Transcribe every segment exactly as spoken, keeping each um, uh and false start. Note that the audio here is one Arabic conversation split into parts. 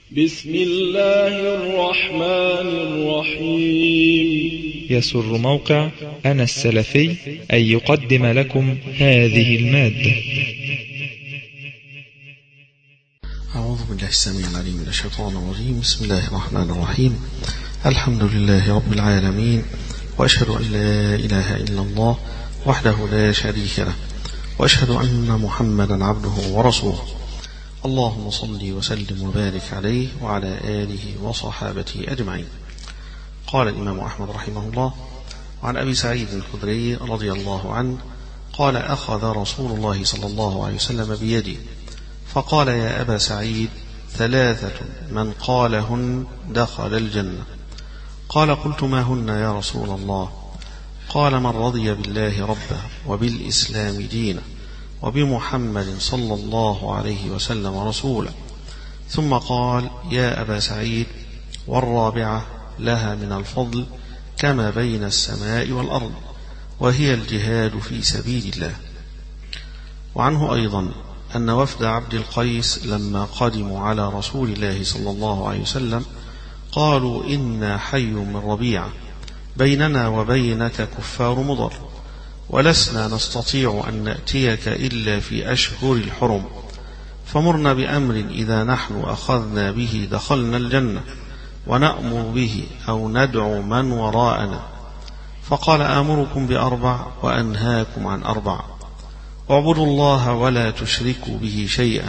بسم الله الرحمن الرحيم. يسر موقع أنا السلفي أن يقدم لكم هذه المادة. أعوذ بالله السميع العليم من الشيطان الرجيم. بسم الله الرحمن الرحيم. الحمد لله رب العالمين، وأشهد أن لا إله إلا الله وحده لا شريك له، وأشهد أن محمدا عبده ورسوله. اللهم صل وسلم وبارك عليه وعلى آله وصحابته أجمعين. قال الإمام أحمد رحمه الله: وعن أبي سعيد الخدري رضي الله عنه قال: أخذ رسول الله صلى الله عليه وسلم بيدي فقال: يا أبا سعيد، ثلاثة من قالهن دخل الجنة. قال: قلت: ما هن يا رسول الله؟ قال: من رضي بالله ربا وبالإسلام دينا وبمحمد صلى الله عليه وسلم رسولا. ثم قال: يا أبا سعيد، والرابعة لها من الفضل كما بين السماء والأرض، وهي الجهاد في سبيل الله. وعنه أيضا أن وفد عبد القيس لما قدموا على رسول الله صلى الله عليه وسلم قالوا: إنا حي من ربيعة، بيننا وبينك كفار مضر، ولسنا نستطيع أن نأتيك إلا في أشهر الحرم، فمرنا بأمر إذا نحن أخذنا به دخلنا الجنة، ونأمر به أو ندعو من وراءنا. فقال: آمركم بأربع وأنهاكم عن أربع، اعبدوا الله ولا تشركوا به شيئا.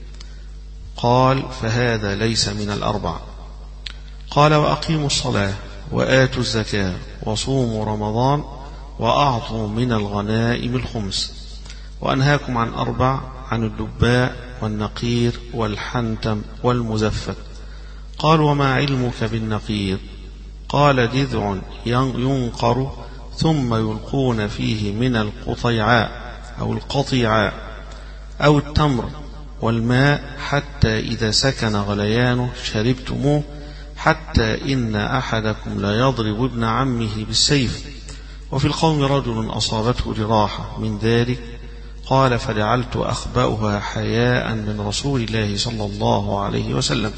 قال: فهذا ليس من الأربع. قال: وأقيموا الصلاة وآتوا الزكاة وصوموا رمضان وأعطوا من الغنائم الخمس. وأنهاكم عن أربع: عن الدباء والنقير والحنتم والمزفت. قال: وما علمك بالنقير؟ قال: جذع ينقر ثم يلقون فيه من القطيعاء أو القطيعاء أو التمر والماء، حتى إذا سكن غليانه شربتموه، حتى إن أحدكم لا يضرب ابن عمه بالسيف. وفي القوم رجل أصابته جراحة من ذلك، قال: فجعلت أخبأها حياء من رسول الله صلى الله عليه وسلم.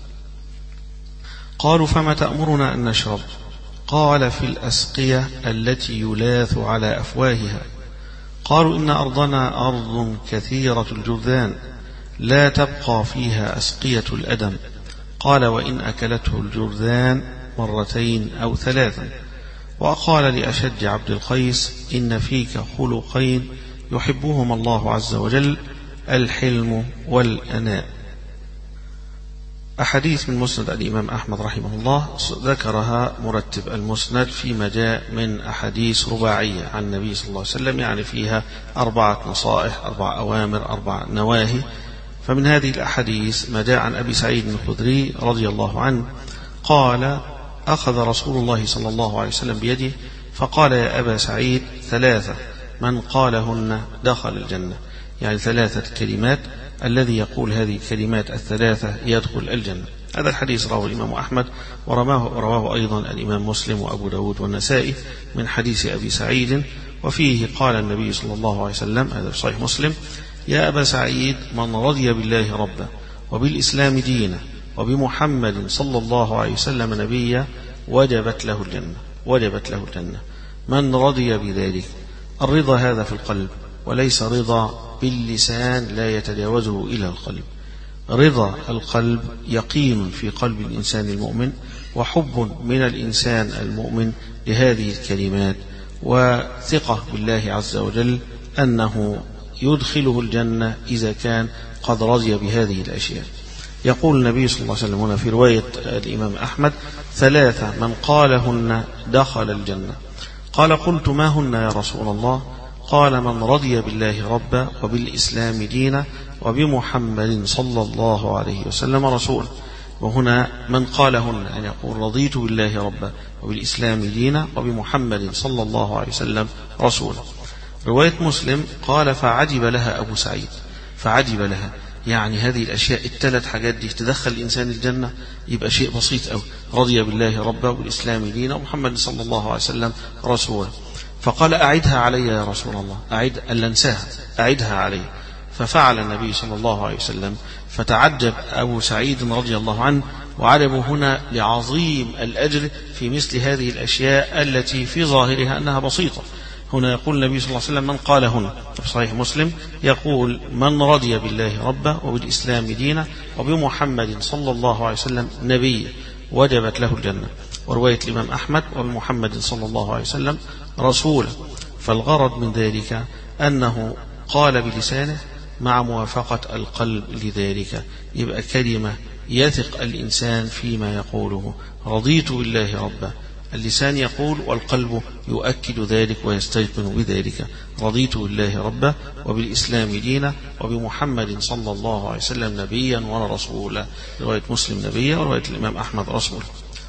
قالوا: فما تأمرنا أن نشرب؟ قال: في الأسقية التي يلاث على أفواهها. قالوا: إن أرضنا أرض كثيرة الجرذان، لا تبقى فيها أسقية الأدم. قال: وإن أكلته الجرذان مرتين أو ثلاثا. وقال لأشج عبد القيس: إن فيك خلقين يحبهما الله عز وجل، الحلم والأناء. أحاديث من مسند الإمام أحمد رحمه الله ذكرها مرتب المسند فيما جاء من أحاديث رباعية عن النبي صلى الله عليه وسلم، يعني فيها أربعة نصائح، أربع أوامر، أربع نواهي. فمن هذه الأحاديث ما جاء عن أبي سعيد الخدري رضي الله عنه قال: أخذ رسول الله صلى الله عليه وسلم بيده فقال: يا أبا سعيد، ثلاثة من قالهن دخل الجنة، يعني ثلاثة كلمات الذي يقول هذه الكلمات الثلاثة يدخل الجنة. هذا الحديث رواه الإمام أحمد، ورماه رواه أيضا الإمام مسلم وأبو داود والنسائي من حديث أبي سعيد. وفيه قال النبي صلى الله عليه وسلم، هذا في صحيح مسلم: يا أبا سعيد، من رضي بالله ربا وبالإسلام دينا وبمحمد صلى الله عليه وسلم نبيا وجبت له الجنة، وجبت له الجنة. من رضي بذلك، الرضا هذا في القلب، وليس رضا باللسان لا يتجاوزه إلى القلب. رضا القلب يقين في قلب الإنسان المؤمن، وحب من الإنسان المؤمن لهذه الكلمات، وثقة بالله عز وجل أنه يدخله الجنة إذا كان قد رضي بهذه الأشياء. يقول النبي صلى الله عليه وسلم هنا في رواية الإمام أحمد: ثلاثة من قالهن دخل الجنة. قال: قلت: ما هن يا رسول الله؟ قال: من رضي بالله ربا وبالإسلام دينا وبمحمد صلى الله عليه وسلم رسولا. وهنا من قالهن أن يقول: رضيت بالله ربا وبالإسلام دينا وبمحمد صلى الله عليه وسلم رسولا. رواية مسلم قال: فعجب لها أبو سعيد، فعجب لها، يعني هذه الأشياء الثلاث حاجات دي تدخل الإنسان الجنة، يبقى شيء بسيط أوي. رضي بالله ربا وبالإسلام دينا ومحمد صلى الله عليه وسلم رسولا. فقال: أعدها علي يا رسول الله، أعد ألا أنساها، أعدها علي. ففعل النبي صلى الله عليه وسلم فتعجب أبو سعيد رضي الله عنه، وعجبوا هنا لعظيم الأجر في مثل هذه الأشياء التي في ظاهرها أنها بسيطة. هنا يقول النبي صلى الله عليه وسلم: من قال هنا في صحيح مسلم يقول: من رضي بالله ربا وبالإسلام دينا وبمحمد صلى الله عليه وسلم نبيا وجبت له الجنة. ورواية الإمام أحمد: وبمحمد صلى الله عليه وسلم رسولا. فالغرض من ذلك أنه قال بلسانه مع موافقة القلب لذلك، يبقى كلمة يثق الإنسان فيما يقوله: رضيت بالله ربا، اللسان يقول والقلب يؤكد ذلك ويستيقن بذلك: رضيت بالله ربا وبالإسلام دينا وبمحمد صلى الله عليه وسلم نبيا ورسولا. رواية مسلم نبيا، ورواية الإمام أحمد رسولا.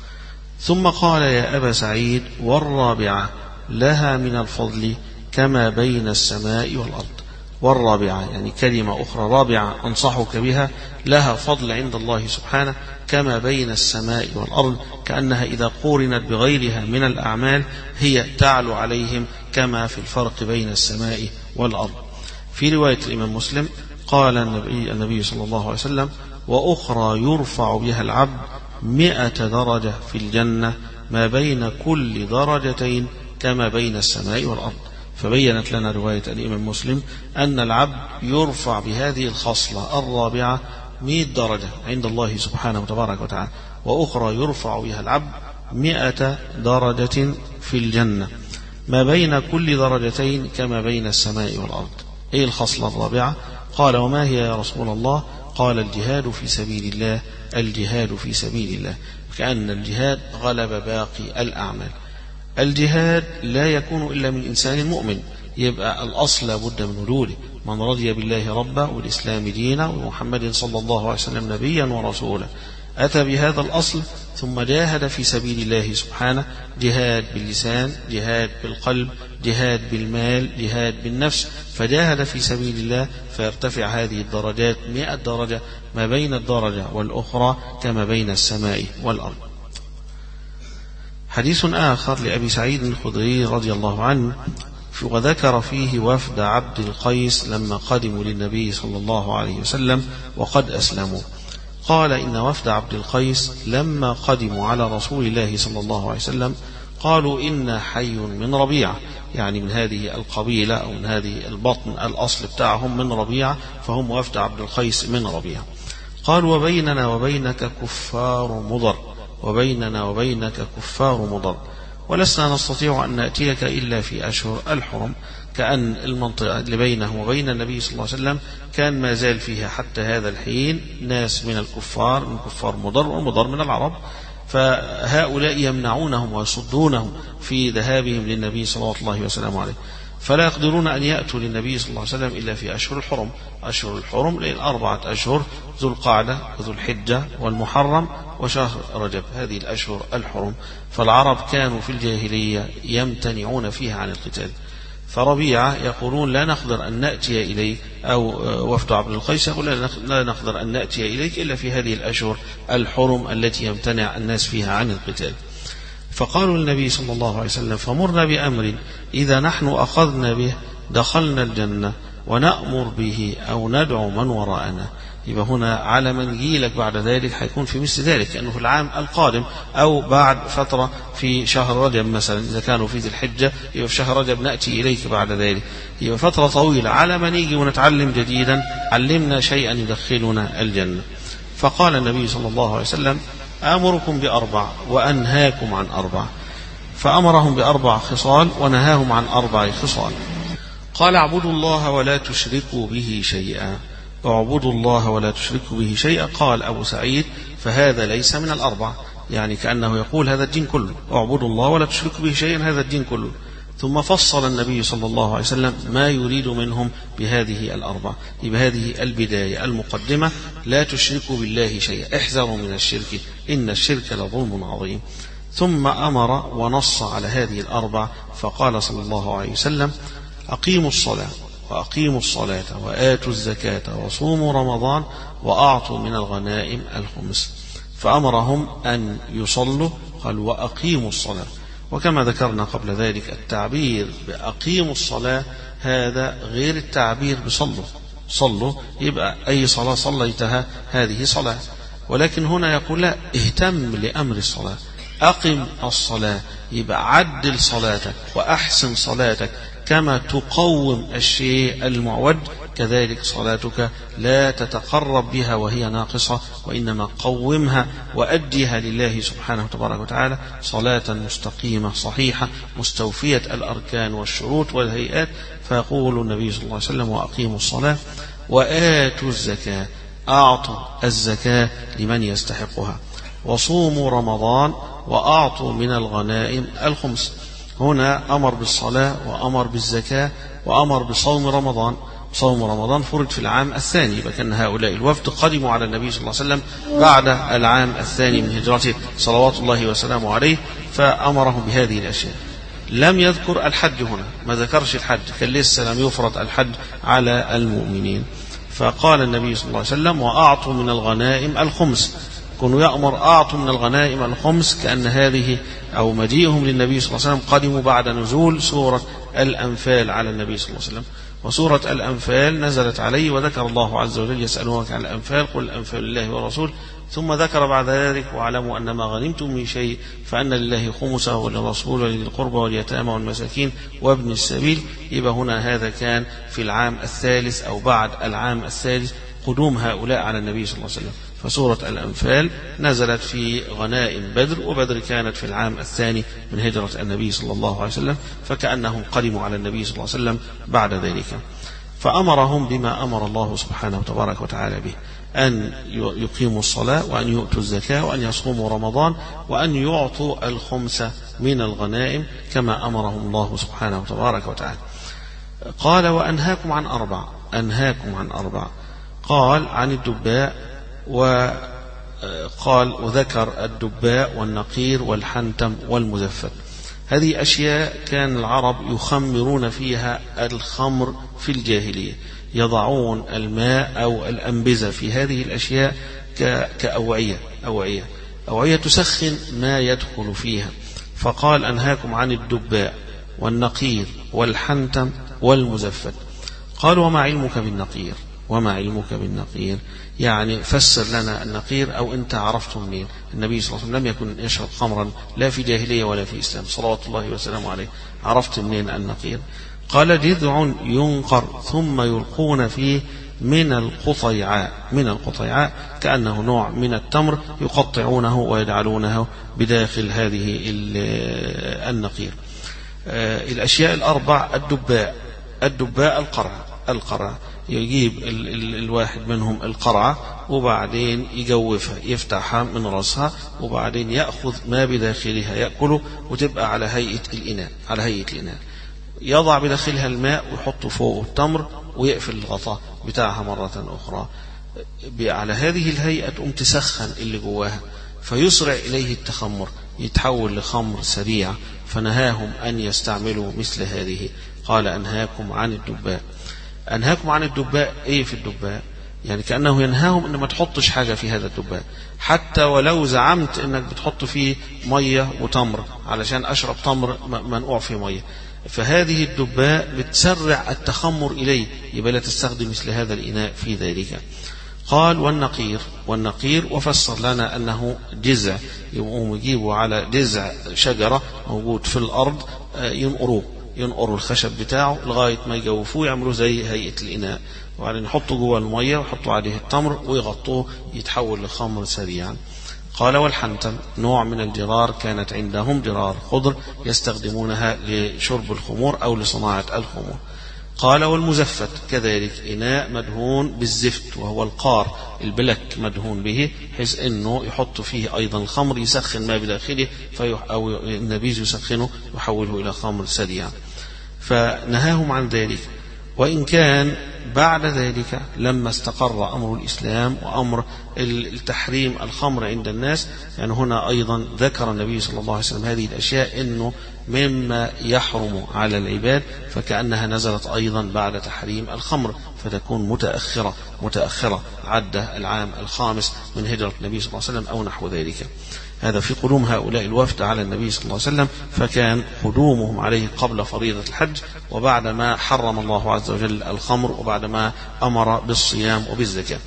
ثم قال: يا أبا سعيد، والرابعة لها من الفضل كما بين السماء والأرض. والرابعة يعني كلمة أخرى رابعة أنصحك بها، لها فضل عند الله سبحانه كما بين السماء والأرض، كأنها إذا قورنت بغيرها من الأعمال هي تعلو عليهم كما في الفرق بين السماء والأرض. في رواية الإمام مسلم قال النبي, النبي صلى الله عليه وسلم: وأخرى يرفع بها العبد مئة درجة في الجنة ما بين كل درجتين كما بين السماء والأرض. فبينت لنا رواية الإمام مسلم أن العبد يرفع بهذه الخصلة الرابعة مئة درجة عند الله سبحانه وتبارك وتعالى، وأخرى يرفع بها العبد مئة درجة في الجنة ما بين كل درجتين كما بين السماء والأرض. أي الخصلة الرابعة؟ قال: وما هي يا رسول الله؟ قال: الجهاد في سبيل الله، الجهاد في سبيل الله. كأن الجهاد غلب باقي الأعمال. الجهاد لا يكون إلا من إنسان مؤمن، يبقى الأصل لابد من وجوده: من رضي بالله ربا والإسلام دينا ومحمد صلى الله عليه وسلم نبيا ورسولا. أتى بهذا الأصل ثم جاهد في سبيل الله سبحانه، جهاد باللسان، جهاد بالقلب، جهاد بالمال، جهاد بالنفس، فجاهد في سبيل الله فيرتفع هذه الدرجات مئة درجة ما بين الدرجة والأخرى كما بين السماء والأرض. حديث آخر لأبي سعيد الخدري رضي الله عنه، وذكر فيه وفد عبد القيس لما قدموا للنبي صلى الله عليه وسلم وقد أسلموا. قال: إن وفد عبد القيس لما قدموا على رسول الله صلى الله عليه وسلم قالوا: إنا حي من ربيعة، يعني من هذه القبيلة أو من هذه البطن، الأصل بتاعهم من ربيعة، فهم وفد عبد القيس من ربيعة. قالوا: وبيننا وبينك كفار مضر، وبيننا وبينك كفار مضر، ولسنا نستطيع أن نأتيك إلا في أشهر الحرم. كأن المنطقة اللي بينه وبين النبي صلى الله عليه وسلم كان ما زال فيها حتى هذا الحين ناس من الكفار، من كفار مضر، ومضر من العرب، فهؤلاء يمنعونهم ويصدونهم في ذهابهم للنبي صلى الله عليه وسلم عليه، فلا يقدرون أن يأتوا للنبي صلى الله عليه وسلم إلا في أشهر الحرم. أشهر الحرم لأن أربعة أشهر: ذو القعدة وذو الحجة والمحرم وشهر رجب، هذه الأشهر الحرم. فالعرب كانوا في الجاهلية يمتنعون فيها عن القتال، فربيعة يقولون: لا نقدر أن نأتي إليك، أو وفد عبد القيس يقول: لا نقدر أن نأتي إليك إلا في هذه الأشهر الحرم التي يمتنع الناس فيها عن القتال. فقالوا للنبي صلى الله عليه وسلم: فمرنا بأمر إذا نحن أخذنا به دخلنا الجنة، ونأمر به أو ندعو من وراءنا. يبقى هنا على من جيلك بعد ذلك حيكون في مثل ذلك، لأنه في العام القادم أو بعد فترة في شهر رجب مثلا، إذا كانوا في ذي الحجة يبقى في شهر رجب نأتي إليك بعد ذلك، يبقى فترة طويلة على من يجي ونتعلم جديدا، علمنا شيئا يدخلنا الجنة. فقال النبي صلى الله عليه وسلم: آمركم بأربع وأنهاكم عن أربع. فأمرهم بأربع خصال ونهاهم عن أربع خصال. قال: اعبدوا الله ولا تشركوا به شيئا. اعبدوا الله ولا تشركوا به شيئا. قال أبو سعيد: فهذا ليس من الأربع، يعني كأنه يقول هذا الدين كله، اعبدوا الله ولا تشركوا به شيئا، هذا الدين كله. ثم فصل النبي صلى الله عليه وسلم ما يريد منهم بهذه الأربع. بهذه البداية المقدمة: لا تشركوا بالله شيئا، احذروا من الشرك إن الشرك لظلم عظيم. ثم أمر ونص على هذه الأربع، فقال صلى الله عليه وسلم: أقيموا الصلاة وأقيموا الصلاة وآتوا الزكاة وصوموا رمضان وأعطوا من الغنائم الخمس. فأمرهم أن يصلوا، قال: وأقيموا الصلاة. وكما ذكرنا قبل ذلك التعبير بأقيموا الصلاة هذا غير التعبير بصلوا، صلوا، يبقى أي صلاة صليتها هذه صلاة. ولكن هنا يقول لا، اهتم لأمر الصلاة، أقم الصلاة، يبقى عدل صلاتك وأحسن صلاتك كما تقوم الشيء المعود، كذلك صلاتك لا تتقرب بها وهي ناقصة، وإنما قومها وأديها لله سبحانه تبارك وتعالى صلاة مستقيمة صحيحة مستوفية الأركان والشروط والهيئات. فيقول النبي صلى الله عليه وسلم: وأقيموا الصلاة وآتوا الزكاة، أعطوا الزكاة لمن يستحقها، وصوموا رمضان وأعطوا من الغنائم الخمس. هنا أمر بالصلاة وأمر بالزكاة وأمر بصوم رمضان. صوم رمضان فرض في العام الثاني، فكان هؤلاء الوفد قدموا على النبي صلى الله عليه وسلم بعد العام الثاني من هجرته صلوات الله وسلامه عليه، فأمرهم بهذه الأشياء. لم يذكر الحج هنا، ما ذكرش الحج، كان لسه لم يفرض الحج على المؤمنين. فقال النبي صلى الله عليه وسلم: وأعطوا من الغنائم الخمس. كانوا يأمر أعطوا من الغنائم الخمس، كأن هذه أو مجيئهم للنبي صلى الله عليه وسلم قدموا بعد نزول سورة الأنفال على النبي صلى الله عليه وسلم. وسورة الأنفال نزلت عليه، وذكر الله عز وجل: يسألونك عن الأنفال قل الأنفال لله والرسول، ثم ذكر بعد ذلك: واعلموا أن ما غنمتم من شيء فأن لله خمسه وللرسول ولذي القربى واليتامى والمساكين وابن السبيل. يبقى هنا هذا كان في العام الثالث أو بعد العام الثالث قدوم هؤلاء على النبي صلى الله عليه وسلم. فسورة الأنفال نزلت في غنائم بدر، وبدر كانت في العام الثاني من هجرة النبي صلى الله عليه وسلم، فكأنهم قدموا على النبي صلى الله عليه وسلم بعد ذلك. فأمرهم بما أمر الله سبحانه وتبارك وتعالى به، أن يقيموا الصلاة وأن يؤتوا الزكاة وأن يصوموا رمضان وأن يعطوا الخمس من الغنائم كما أمرهم الله سبحانه وتبارك وتعالى. قال: وأنهاكم عن أربع. أنهاكم عن أربع، قال عن الدباء، وقال وذكر الدباء والنقير والحنتم والمزفت. هذه أشياء كان العرب يخمرون فيها الخمر في الجاهلية، يضعون الماء أو الأنبزة في هذه الأشياء كأوعية أوعية أوعية تسخن ما يدخل فيها. فقال: أنهاكم عن الدباء والنقير والحنتم والمزفت. قال: وما علمك بالنقير؟ وما علمك بالنقير؟ يعني فسر لنا النقير، أو أنت عرفت منين؟ النبي صلى الله عليه وسلم لم يكن يشرب خمرا لا في جاهلية ولا في إسلام صلوات الله وسلامه عليه، عرفت منين النقير؟ قال: جذع ينقر ثم يلقون فيه من القطيعاء. من القطيعاء كأنه نوع من التمر يقطعونه ويجعلونه بداخل هذه النقير. الأشياء الأربع: الدباء الدباء القرع القرع يجيب ال ال الواحد منهم القرعة وبعدين يجوفها، يفتحها من رأسها، وبعدين يأخذ ما بداخلها يأكله، وتبقى على هيئة الإناء على هيئة الإناء يضع بداخلها الماء ويحط فوقه التمر ويقفل الغطاء بتاعها مرة أخرى. على هذه الهيئة تقوم تسخن اللي جواها، فيسرع إليه التخمر، يتحول لخمر سريع. فنهاهم أن يستعملوا مثل هذه. قال: أنهاكم عن الدباء. أنهاكم عن الدباء. إيه في الدباء؟ يعني كأنه ينهاهم أن ما تحطش حاجة في هذا الدباء، حتى ولو زعمت أنك بتحط فيه مية وتمر علشان أشرب تمر منقوع فيه مية، فهذه الدباء بتسرع التخمر إليه، يبقى لا تستخدم مثل هذا الإناء في ذلك. قال: والنقير. والنقير وفسر لنا أنه جذع، يقوموا يجيبوا على جذع شجرة موجود في الأرض ينقروه ينقروا الخشب بتاعه لغاية ما يجوفوه، يعملوا زي هيئة الإناء، وبعدين يحطوا جوه المية ويحطوا عليه التمر ويغطوه، يتحول لخمر سريعا. قال: والحنتم نوع من الجرار، كانت عندهم جرار خضر يستخدمونها لشرب الخمور أو لصناعة الخمور. قال: والمزفت كذلك إناء مدهون بالزفت، وهو القار البلك مدهون به، حيث أنه يحط فيه أيضا الخمر، يسخن ما بداخله فيح أو النبيذ يسخنه يحوله إلى خمر سريع. فنهاهم عن ذلك. وإن كان بعد ذلك لما استقر أمر الإسلام وأمر التحريم الخمر عند الناس، يعني هنا أيضا ذكر النبي صلى الله عليه وسلم هذه الأشياء إنه مما يحرم على العباد، فكأنها نزلت أيضا بعد تحريم الخمر، فتكون متأخرة متأخرة عدى العام الخامس من هجرة النبي صلى الله عليه وسلم أو نحو ذلك. هذا في قدوم هؤلاء الوفد على النبي صلى الله عليه وسلم، فكان قدومهم عليه قبل فريضة الحج وبعدما حرم الله عز وجل الخمر وبعدما أمر بالصيام وبالزكاة.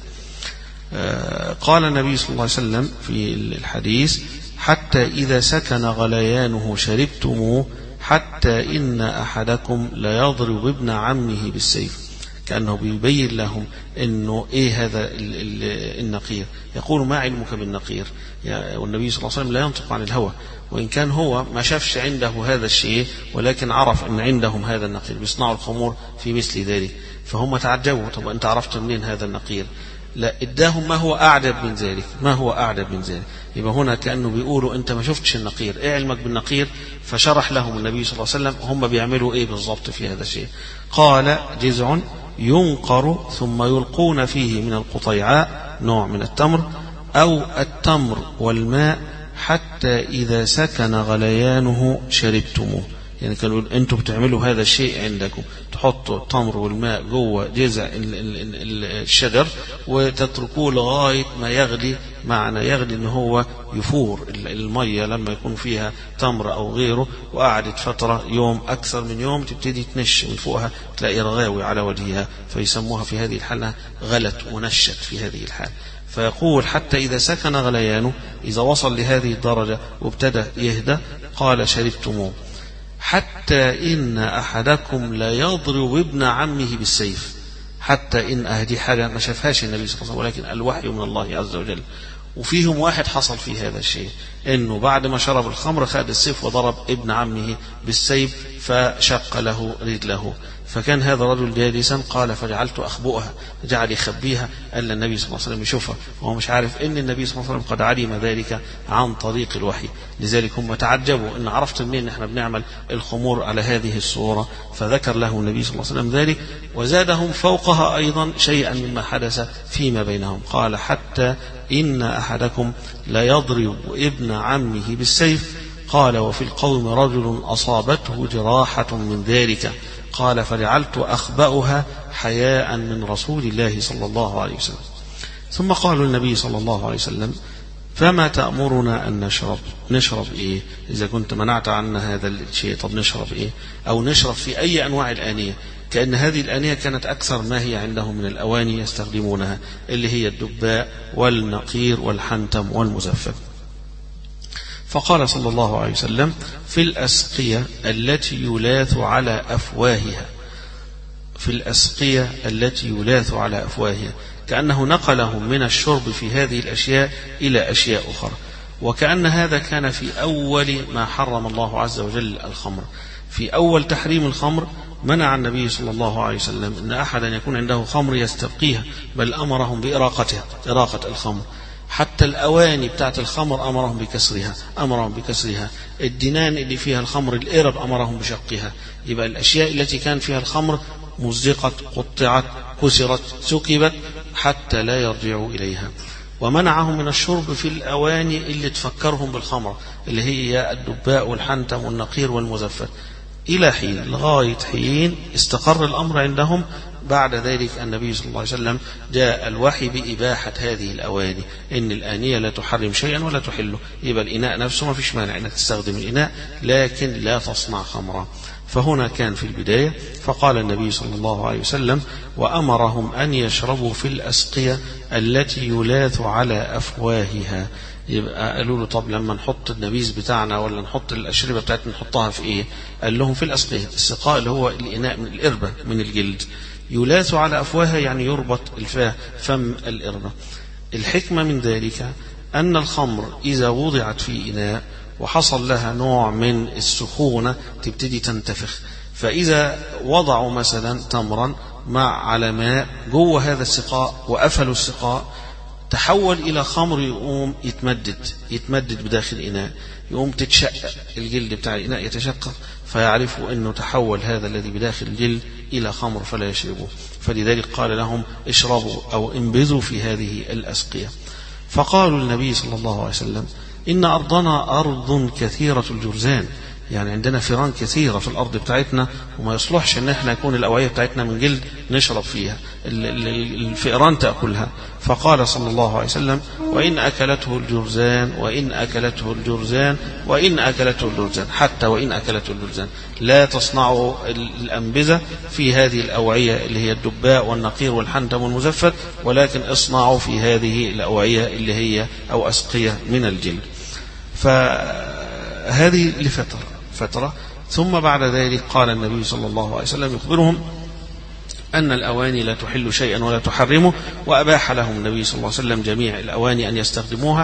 قال النبي صلى الله عليه وسلم في الحديث: حتى إذا سكن غليانه شربتموه حتى إن أحدكم ليضرب ابن عمه بالسيف. كأنه بيبين لهم أنه إيه هذا النقير. يقول: ما علمك بالنقير؟ والنبي صلى الله عليه وسلم لا ينطق عن الهوى، وإن كان هو ما شافش عنده هذا الشيء ولكن عرف أن عندهم هذا النقير بيصنعوا الخمور في مثل ذلك، فهم تعجبوا: طب أنت عرفت منين هذا النقير؟ لا، اداهم ما هو أعجب من ذلك، ما هو أعجب من ذلك. يبقى هنا كأنه بيقولوا: أنت ما شفتش النقير، إيه علمك بالنقير؟ فشرح لهم النبي صلى الله عليه وسلم هم بيعملوا إيه بالضبط في هذا الشيء. قال: جزع ينقر ثم يلقون فيه من القطيعاء، نوع من التمر، أو التمر والماء، حتى إذا سكن غليانه شربتموه. يعني كانوا أنتم بتعملوا هذا الشيء عندكم، تحطوا التمر والماء جوه جذع الشجر وتتركوه لغاية ما يغلي. معنى يغلي إن هو يفور المية لما يكون فيها تمر أو غيره، وقعدت فترة يوم أكثر من يوم تبتدي تنش من فوقها، تلاقي رغاوي على وجهها، فيسموها في هذه الحالة غلت ونشت في هذه الحال. فيقول: حتى إذا سكن غليانه، إذا وصل لهذه الدرجة وابتدى يهدى، قال: شربتموه حتى إن أحدكم لا يضرب ابن عمه بالسيف. حتى إن أهدي حاجة ما شافهاش النبي صلى الله عليه وسلم، ولكن الوحي من الله عز وجل. وفيهم واحد حصل في هذا الشيء، إنه بعد ما شرب الخمر خد السيف وضرب ابن عمه بالسيف فشق له رجله. فكان هذا الرجل جالسا، قال: فجعلت أخبؤها، جعل يخبيها ألا النبي صلى الله عليه وسلم يشوفها، وهو مش عارف إن النبي صلى الله عليه وسلم قد علم ذلك عن طريق الوحي. لذلك هم تعجبوا: إن عرفت منين إحنا بنعمل الخمور على هذه الصورة؟ فذكر له النبي صلى الله عليه وسلم ذلك، وزادهم فوقها أيضا شيئا مما حدث فيما بينهم. قال: حتى إن أحدكم لا يضرب ابن عمه بالسيف. قال: وفي القوم رجل أصابته جراحة من ذلك. قال: فجعلت أخبأها حياء من رسول الله صلى الله عليه وسلم. ثم قالوا النبي صلى الله عليه وسلم: فما تأمرنا أن نشرب؟ نشرب إيه إذا كنت منعت عنا هذا الشيء؟ طب نشرب إيه؟ أو نشرب في أي أنواع الآنية؟ كأن هذه الآنية كانت أكثر ما هي عندهم من الأواني يستخدمونها، اللي هي الدباء والنقير والحنتم والمزفت. فقال صلى الله عليه وسلم: في الأسقية التي يلاث على أفواهها. في الأسقية التي يلاث على أفواهها، كأنه نقلهم من الشرب في هذه الأشياء إلى أشياء أخرى. وكأن هذا كان في أول ما حرم الله عز وجل الخمر. في أول تحريم الخمر منع النبي صلى الله عليه وسلم أن أحدا يكون عنده خمر يستبقيها، بل أمرهم بإراقتها، إراقة الخمر. حتى الأواني بتاعت الخمر أمرهم بكسرها، أمرهم بكسرها. الدنان اللي فيها الخمر الإرب أمرهم بشقها. يبقى الأشياء التي كان فيها الخمر مزقت، قطعت، كسرت، سكبت حتى لا يرجعوا إليها. ومنعهم من الشرب في الأواني اللي تفكرهم بالخمر، اللي هي الدباء والحنتم والنقير والمزفت، إلى حين، لغاية حين استقر الأمر عندهم. بعد ذلك النبي صلى الله عليه وسلم جاء الوحي بإباحة هذه الأواني، إن الآنية لا تحرم شيئا ولا تحله. يبقى الإناء نفسه ما فيش مانع أنك تستخدم الإناء، لكن لا تصنع خمرا. فهنا كان في البداية. فقال النبي صلى الله عليه وسلم: وأمرهم أن يشربوا في الأسقية التي يلاث على أفواهها. يبقى قالوا له: طب لما نحط النبيذ بتاعنا ولا نحط الأشربة بتاعتنا نحطها في إيه؟ قال لهم: في الأسقية. السقاء اللي هو الإناء من الإربة من الجلد، يلاث على أفواهها يعني يربط الفاه، فم الإربة. الحكمة من ذلك أن الخمر إذا وضعت في إناء وحصل لها نوع من السخونة تبتدي تنتفخ. فإذا وضعوا مثلا تمرا مع على ماء جوه هذا السقاء وقفلوا السقاء، تحول إلى خمر، يقوم يتمدد يتمدد بداخل الإناء، يقوم تتشقق الجلد بتاع الإناء يتشقق، فيعرفوا أنه تحول هذا الذي بداخل الجلد إلى خمر فلا يشربوه. فلذلك قال لهم: اشربوا أو انبذوا في هذه الأسقية. فقالوا النبي صلى الله عليه وسلم: إن أرضنا أرض كثيرة الجرزان. يعني عندنا فيران كثيرة في الأرض بتاعتنا، وما يصلحش إن احنا يكون الأوعية بتاعتنا من جلد نشرب فيها، الفئران تأكلها. فقال صلى الله عليه وسلم: وإن أكلته الجرذان وإن أكلته الجرذان وإن أكلته الجرذان، حتى وإن أكلته الجرذان، لا تصنعوا الأنبذة في هذه الأوعية اللي هي الدباء والنقير والحنتم والمزفت، ولكن اصنعوا في هذه الأوعية اللي هي أو أسقية من الجلد. فهذه لفترة فترة ثم بعد ذلك قال النبي صلى الله عليه وسلم يخبرهم أن الأواني لا تحل شيئا ولا تحرمه، وأباح لهم النبي صلى الله عليه وسلم جميع الأواني أن يستخدموها،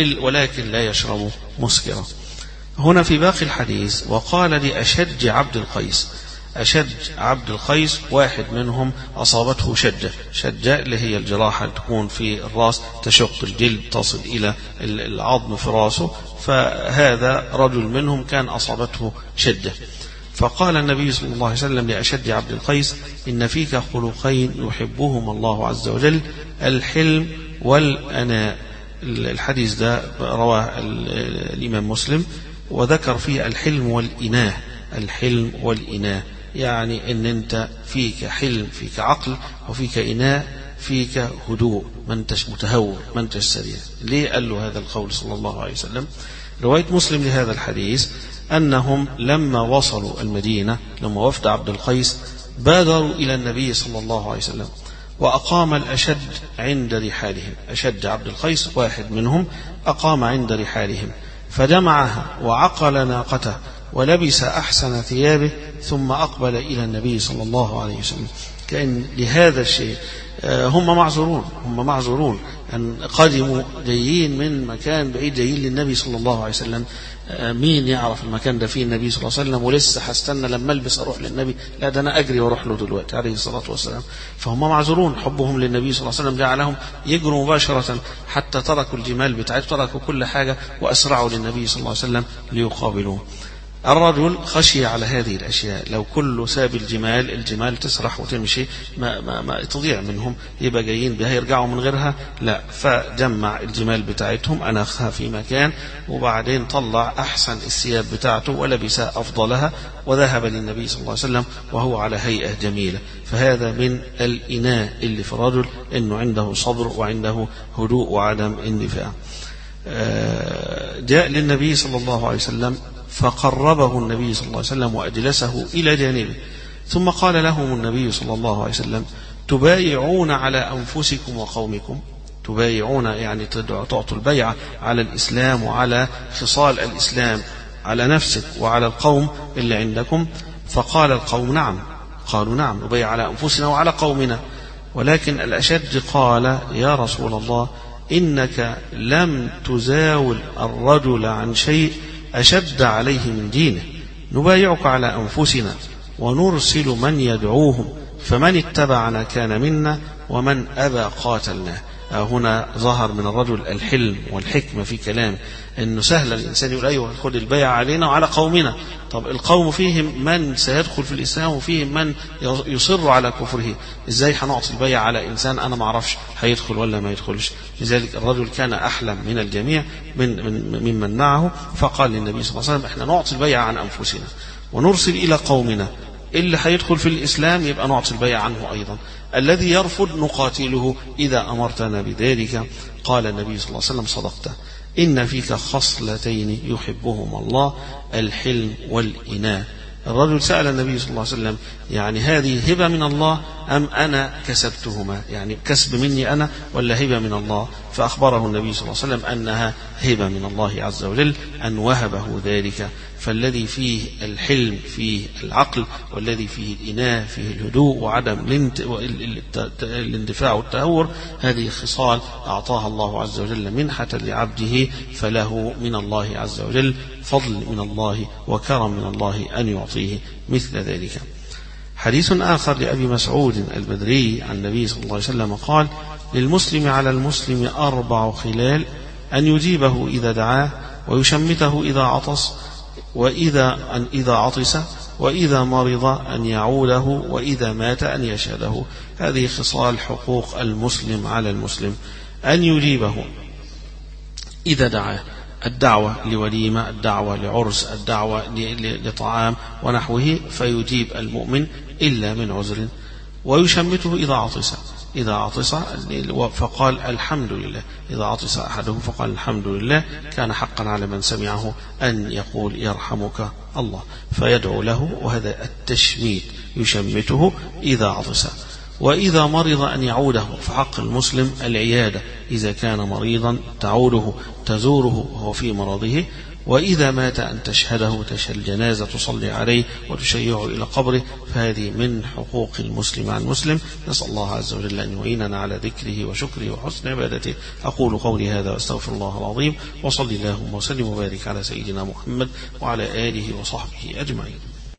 ولكن لا يشربوا مسكرة. هنا في باقي الحديث: وقال لأشج عبد القيس. أشج عبد القيس واحد منهم أصابته شجة، شجة اللي هي الجراحة تكون في الرأس تشق الجلد تصل إلى العظم في رأسه، فهذا رجل منهم كان أصابته شجة. فقال النبي صلى الله عليه وسلم لأشج عبد القيس: إن فيك خلقين يحبهما الله عز وجل، الحلم والأناء. الحديث ده رواه الإمام مسلم، وذكر فيه الحلم والإناه. الحلم والإناه يعني ان انت فيك حلم، فيك عقل، وفيك إناء، فيك هدوء، ما انتش متهور، ما انتش سريع. ليه قال له هذا القول صلى الله عليه وسلم؟ رواية مسلم لهذا الحديث أنهم لما وصلوا المدينة، لما وفد عبد القيس، بادروا إلى النبي صلى الله عليه وسلم، وأقام الأشد عند رحالهم. أشد عبد القيس واحد منهم أقام عند رحالهم، فجمعها وعقل ناقته ولبس أحسن ثيابه، ثم أقبل إلى النبي صلى الله عليه وسلم. كأن لهذا الشيء هم معذورون، هم معذورون أن قدموا جايين من مكان بعيد، جايين للنبي صلى الله عليه وسلم. مين يعرف المكان ده فيه النبي صلى الله عليه وسلم، ولسه هستنى لما البس اروح للنبي؟ لا، ده انا اجري واروح له دلوقتي عليه الصلاه والسلام. فهم معذورون، حبهم للنبي صلى الله عليه وسلم جعلهم يجروا مباشره، حتى تركوا الجمال بتاعته، تركوا كل حاجه واسرعوا للنبي صلى الله عليه وسلم ليقابلوه. الرجل خشي على هذه الأشياء، لو كله ساب الجمال، الجمال تسرح وتمشي، ما, ما, ما تضيع منهم، يبقى جايين بها يرجعوا من غيرها، لا. فجمع الجمال بتاعتهم، أناخها في مكان، وبعدين طلع أحسن الثياب بتاعته ولبس أفضلها، وذهب للنبي صلى الله عليه وسلم وهو على هيئة جميلة. فهذا من الإناء اللي في الرجل، إنه عنده صبر وعنده هدوء وعدم اندفاع. جاء للنبي صلى الله عليه وسلم فقربه النبي صلى الله عليه وسلم وأجلسه إلى جانبه، ثم قال لهم النبي صلى الله عليه وسلم: تبايعون على أنفسكم وقومكم. تبايعون يعني تعطوا البيعة على الإسلام وعلى خصال الإسلام، على نفسك وعلى القوم اللي عندكم. فقال القوم: نعم. قالوا: نعم، نبايع على أنفسنا وعلى قومنا. ولكن الأشد قال: يا رسول الله، إنك لم تزاول الرجل عن شيء أشد عليه من دينه، نبايعك على أنفسنا ونرسل من يدعوهم، فمن اتبعنا كان منا ومن أبى قاتلنا. هنا ظهر من الرجل الحلم والحكمة في كلام، أنه سهل الإنسان يقول: أيوة خذ البيع علينا وعلى قومنا. طب القوم فيهم من سيدخل في الإسلام وفيهم من يصر على كفره، إزاي هنعطي البيع على إنسان أنا ما أعرفش هيدخل ولا ما يدخلش؟ لذلك الرجل كان أحلم من الجميع من من ممن معه، فقال للنبي صلى الله عليه وسلم: إحنا نعطي البيع عن أنفسنا ونرسل إلى قومنا، اللي هيدخل في الإسلام يبقى نعطي البيع عنه أيضا، الذي يرفض نقاتله إذا أمرتنا بذلك. قال النبي صلى الله عليه وسلم: صدقت، إن فيك خصلتين يحبهما الله، الحلم والإناء. الرجل سأل النبي صلى الله عليه وسلم: يعني هذه هبة من الله أم أنا كسبتهما؟ يعني كسب مني أنا ولا هبة من الله؟ فأخبره النبي صلى الله عليه وسلم أنها هبة من الله عز وجل، أن وهبه ذلك. فالذي فيه الحلم فيه العقل، والذي فيه الإناء فيه الهدوء وعدم الاندفاع والتهور، هذه خصال أعطاها الله عز وجل منحة لعبده، فله من الله عز وجل فضل من الله وكرم من الله أن يعطيه مثل ذلك. حديث آخر لأبي مسعود البدري عن النبي صلى الله عليه وسلم قال: للمسلم على المسلم أربع خلال: أن يجيبه إذا دعاه، ويشمته إذا عطس، وإذا أن إذا عطس، وإذا مرض أن يعوده، وإذا مات أن يشهده. هذه خصال حقوق المسلم على المسلم: أن يجيبه إذا دعاه، الدعوة لوليمة، الدعوة لعرس، الدعوة لطعام ونحوه، فيجيب المؤمن إلا من عذر، ويشمته إذا عطس إذا عطس فقال الحمد لله، إذا عطس أحده فقال الحمد لله، كان حقا على من سمعه أن يقول يرحمك الله، فيدعو له، وهذا التشميت، يشمته إذا عطس. وإذا مرض أن يعوده، فحق المسلم العيادة، إذا كان مريضا تعوده تزوره وهو في مرضه. وإذا مات أن تشهده، تشهد الجنازة، تصلي عليه وتشيعه إلى قبره، فهذه من حقوق المسلم على المسلم. نسأل الله عز وجل أن يعيننا على ذكره وشكره وحسن عبادته. أقول قولي هذا وأستغفر الله العظيم، وصلي اللهم وسلم وبارك على سيدنا محمد وعلى آله وصحبه أجمعين.